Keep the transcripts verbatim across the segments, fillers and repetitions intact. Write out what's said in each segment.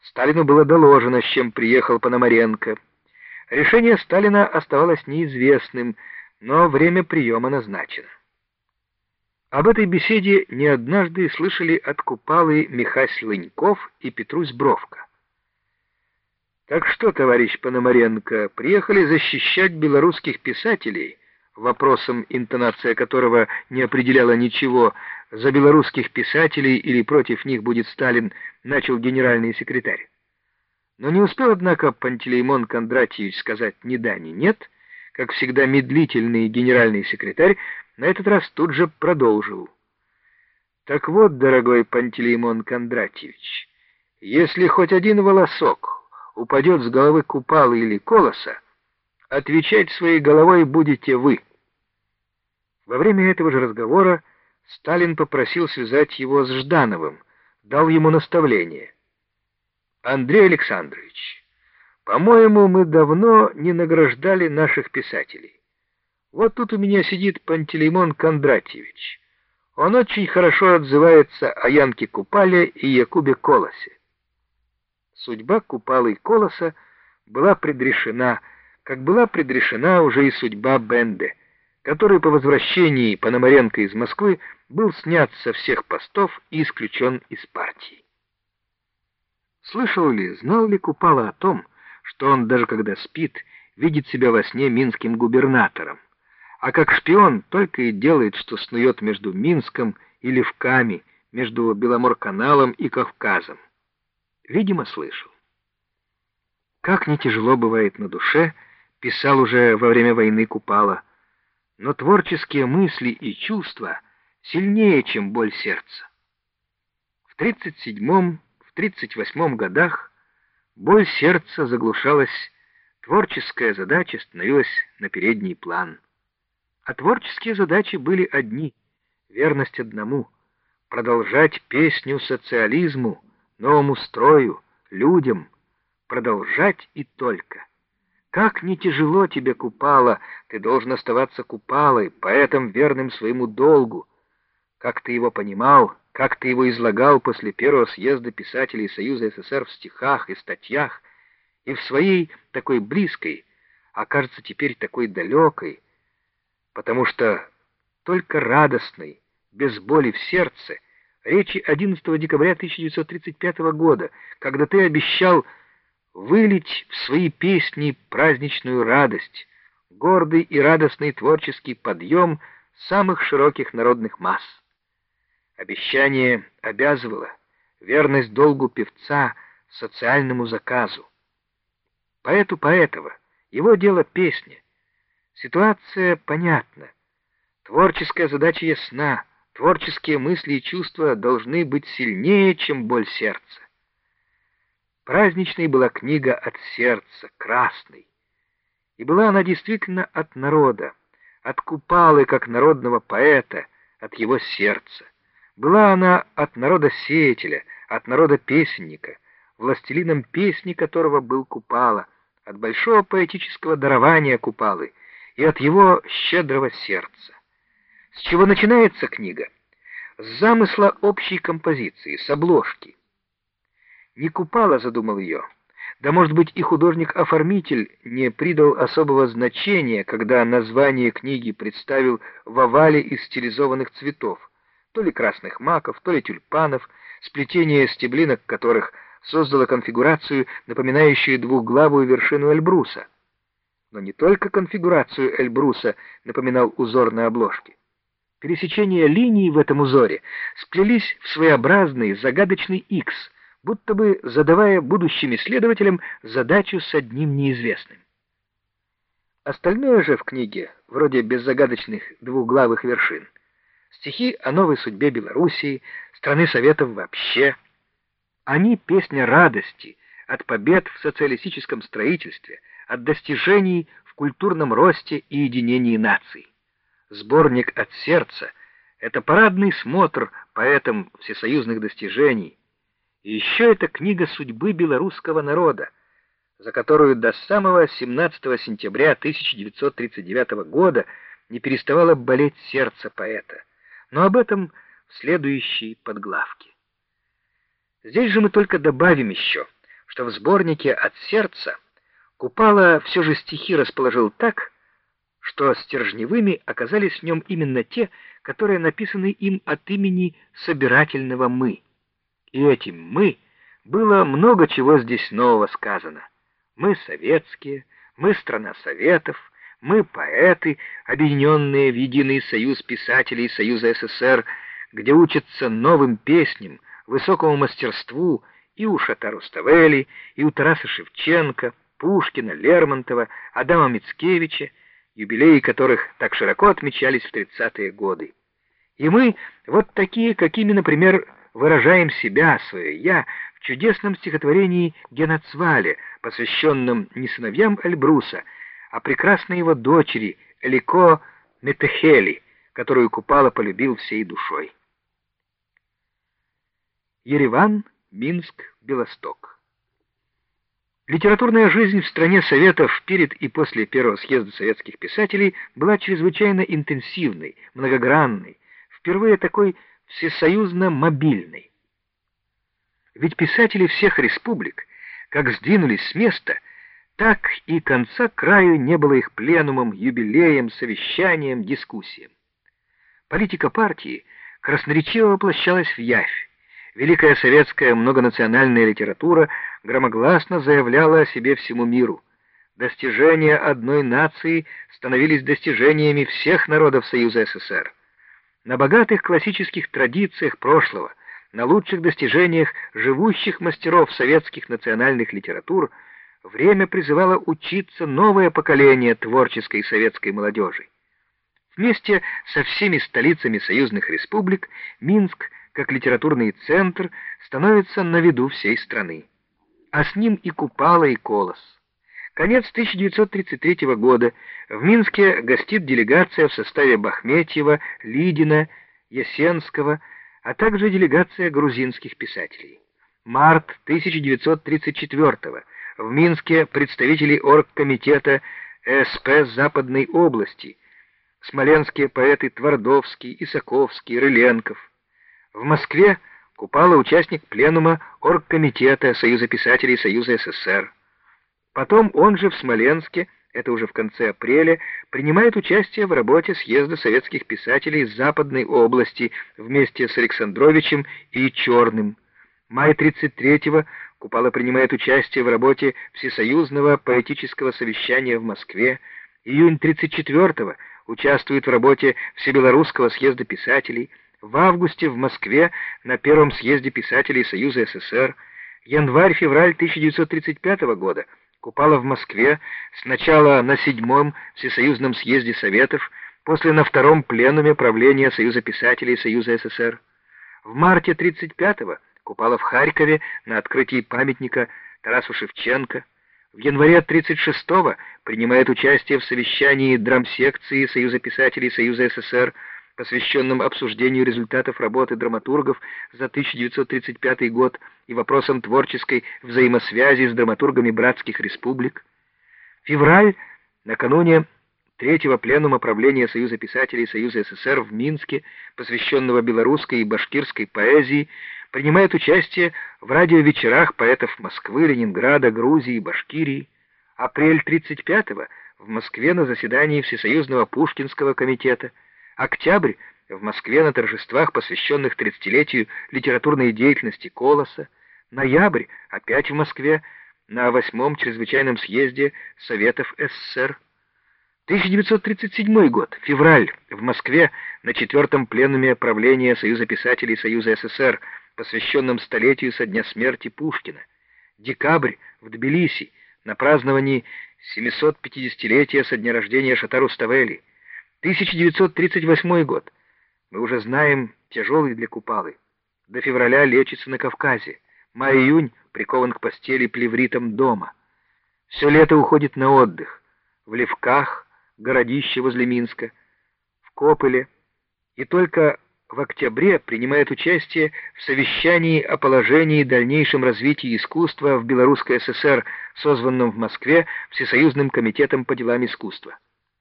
Сталину было доложено, с чем приехал Пономаренко. Решение Сталина оставалось неизвестным, но время приема назначено. Об этой беседе не однажды слышали от Купалы Михась Лыньков и Петрусь Бровко. «Так что, товарищ Пономаренко, приехали защищать белорусских писателей?» Вопросом, интонация которого не определяла ничего, за белорусских писателей или против них будет Сталин, начал генеральный секретарь. Но не успел, однако, Пантелеймон Кондратьевич сказать ни да, ни нет, как всегда медлительный генеральный секретарь на этот раз тут же продолжил. «Так вот, дорогой Пантелеймон Кондратьевич, если хоть один волосок упадет с головы Купалы или Колоса, отвечать своей головой будете вы». Во время этого же разговора Сталин попросил связать его с Ждановым, дал ему наставление. «Андрей Александрович, по-моему, мы давно не награждали наших писателей. Вот тут у меня сидит Пантелеймон Кондратьевич. Он очень хорошо отзывается о Янке Купале и Якубе Колосе». Судьба Купалы и Колоса была предрешена, как была предрешена уже и судьба Бенде, который по возвращении Пономаренко из Москвы был снят со всех постов и исключен из партии. Слышал ли, знал ли Купала о том, что он, даже когда спит, видит себя во сне минским губернатором, а как шпион только и делает, что снует между Минском и Левками, между Беломорканалом и Кавказом? Видимо, слышал. Как не тяжело бывает на душе, писал уже во время войны Купала, но творческие мысли и чувства сильнее, чем боль сердца. В тридцать седьмом, в тридцать восьмом годах боль сердца заглушалась, творческая задача становилась на передний план. А творческие задачи были одни — верность одному — продолжать песню социализму, новому строю, людям, продолжать и только. Как не тяжело тебе, Купала, ты должен оставаться Купалой, поэтом верным своему долгу. Как ты его понимал, как ты его излагал после первого съезда писателей Союза СССР в стихах и статьях, и в своей такой близкой, а кажется теперь такой далекой, потому что только радостной, без боли в сердце, речи одиннадцатого декабря тысяча девятьсот тридцать пятого года, когда ты обещал вылить в свои песни праздничную радость, гордый и радостный творческий подъем самых широких народных масс. Обещание обязывало, верность долгу певца социальному заказу. Поэту Поэтова, его дело песня. Ситуация понятна, творческая задача ясна, творческие мысли и чувства должны быть сильнее, чем боль сердца. Праздничной была книга от сердца, красной. И была она действительно от народа, от Купалы как народного поэта, от его сердца. Была она от народа-сеятеля, от народа-песенника, властелином песни которого был Купала, от большого поэтического дарования Купалы и от его щедрого сердца. С чего начинается книга? С замысла общей композиции, с обложки. Не Купала задумал ее, да, может быть, и художник-оформитель не придал особого значения, когда название книги представил в овале из стилизованных цветов, то ли красных маков, то ли тюльпанов, сплетение стеблинок которых создало конфигурацию, напоминающую двухглавую вершину Эльбруса. Но не только конфигурацию Эльбруса напоминал узор на обложке. Пересечения линий в этом узоре сплелись в своеобразный загадочный Икс, будто бы задавая будущим исследователям задачу с одним неизвестным. Остальное же в книге, вроде беззагадочных двухглавых вершин, стихи о новой судьбе Белоруссии, страны Советов вообще, они песня радости от побед в социалистическом строительстве, от достижений в культурном росте и единении наций. Сборник от сердца — это парадный смотр поэтам всесоюзных достижений. И еще это книга судьбы белорусского народа, за которую до самого семнадцатого сентября тысяча девятьсот тридцать девятого года не переставало болеть сердце поэта. Но об этом в следующей подглавке. Здесь же мы только добавим еще, что в сборнике «От сердца» Купала все же стихи расположил так, что стержневыми оказались в нем именно те, которые написаны им от имени собирательного «мы». И этим «мы» было много чего здесь нового сказано. Мы советские, мы страна советов, мы поэты, объединенные в единый союз писателей Союза СССР, где учатся новым песням, высокому мастерству и у Шота Руставели, и у Тараса Шевченко, Пушкина, Лермонтова, Адама Мицкевича, юбилеи которых так широко отмечались в тридцатые годы. И мы вот такие, какими, например, выражаем себя, свое «я» в чудесном стихотворении «Геноцвале», посвященном не сыновьям Эльбруса, а прекрасной его дочери Элико Метехели, которую Купала полюбил всей душой. Ереван, Минск, Белосток. Литературная жизнь в стране Советов перед и после Первого съезда советских писателей была чрезвычайно интенсивной, многогранной, впервые такой всесоюзно-мобильной. Ведь писатели всех республик, как сдвинулись с места, так и конца краю не было их пленумом, юбилеем, совещанием, дискуссиям. Политика партии красноречиво воплощалась в явь. Великая советская многонациональная литература громогласно заявляла о себе всему миру. Достижения одной нации становились достижениями всех народов Союза СССР. На богатых классических традициях прошлого, на лучших достижениях живущих мастеров советских национальных литератур время призывало учиться новое поколение творческой советской молодежи. Вместе со всеми столицами союзных республик Минск, как литературный центр, становится на виду всей страны. А с ним и Купала, и Колос. Конец тысяча девятьсот тридцать третьего года. В Минске гостит делегация в составе Бахметьева, Лидина, Ясенского, а также делегация грузинских писателей. Март тысяча девятьсот тридцать четвёртого. В Минске представители оргкомитета ЭСП Западной области, смоленские поэты Твардовский, Исаковский, Рыленков. В Москве Купала участник пленума оргкомитета Союза писателей Союза СССР. Потом он же в Смоленске, это уже в конце апреля, принимает участие в работе съезда советских писателей Западной области вместе с Александровичем и Черным. Май тридцать третьего Купала принимает участие в работе Всесоюзного поэтического совещания в Москве. Июнь тридцать четвёртого участвует в работе Всебелорусского съезда писателей. В августе в Москве на Первом съезде писателей Союза СССР. Январь-февраль тысяча девятьсот тридцать пятого года Купала в Москве, сначала на седьмом Всесоюзном съезде Советов, после на втором пленуме правления Союза писателей Союза СССР. В марте тридцать пятого Купала в Харькове на открытии памятника Тарасу Шевченко. В январе тридцать шестого принимает участие в совещании драмсекции Союза писателей Союза СССР, посвященном обсуждению результатов работы драматургов за тысяча девятьсот тридцать пятый год и вопросам творческой взаимосвязи с драматургами братских республик. Февраль, накануне третьего пленума правления Союза писателей Союза СССР в Минске, посвященного белорусской и башкирской поэзии, принимает участие в радиовечерах поэтов Москвы, Ленинграда, Грузии и Башкирии. Апрель тридцать пятого в Москве на заседании Всесоюзного Пушкинского комитета. Октябрь в Москве на торжествах, посвященных тридцатилетию литературной деятельности Колоса. Ноябрь опять в Москве на восьмом чрезвычайном съезде Советов СССР. тысяча девятьсот тридцать седьмой год. Февраль в Москве на четвертом пленуме правления Союза писателей Союза СССР, посвященном столетию со дня смерти Пушкина. Декабрь в Тбилиси на праздновании семисот пятидесятилетия со дня рождения Шота Руставели. тысяча девятьсот тридцать восьмой год. Мы уже знаем, тяжелый для Купалы. До февраля лечится на Кавказе. Май-июнь прикован к постели плевритом дома. Все лето уходит на отдых. В Левках, городище возле Минска, в Копыле. И только в октябре принимает участие в совещании о положении и дальнейшем развитии искусства в Белорусской ССР, созванном в Москве Всесоюзным комитетом по делам искусства.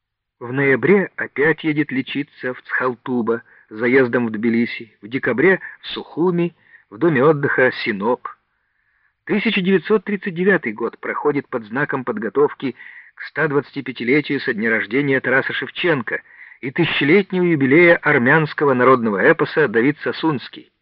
В ноябре опять едет лечиться в Цхалтуба, с заездом в Тбилиси, в декабре в Сухуми, в доме отдыха Синоп. тысяча девятьсот тридцать девятый год проходит под знаком подготовки к ста двадцатипятилетию со дня рождения Тараса Шевченко и тысячелетнего юбилея армянского народного эпоса «Давид Сасунский».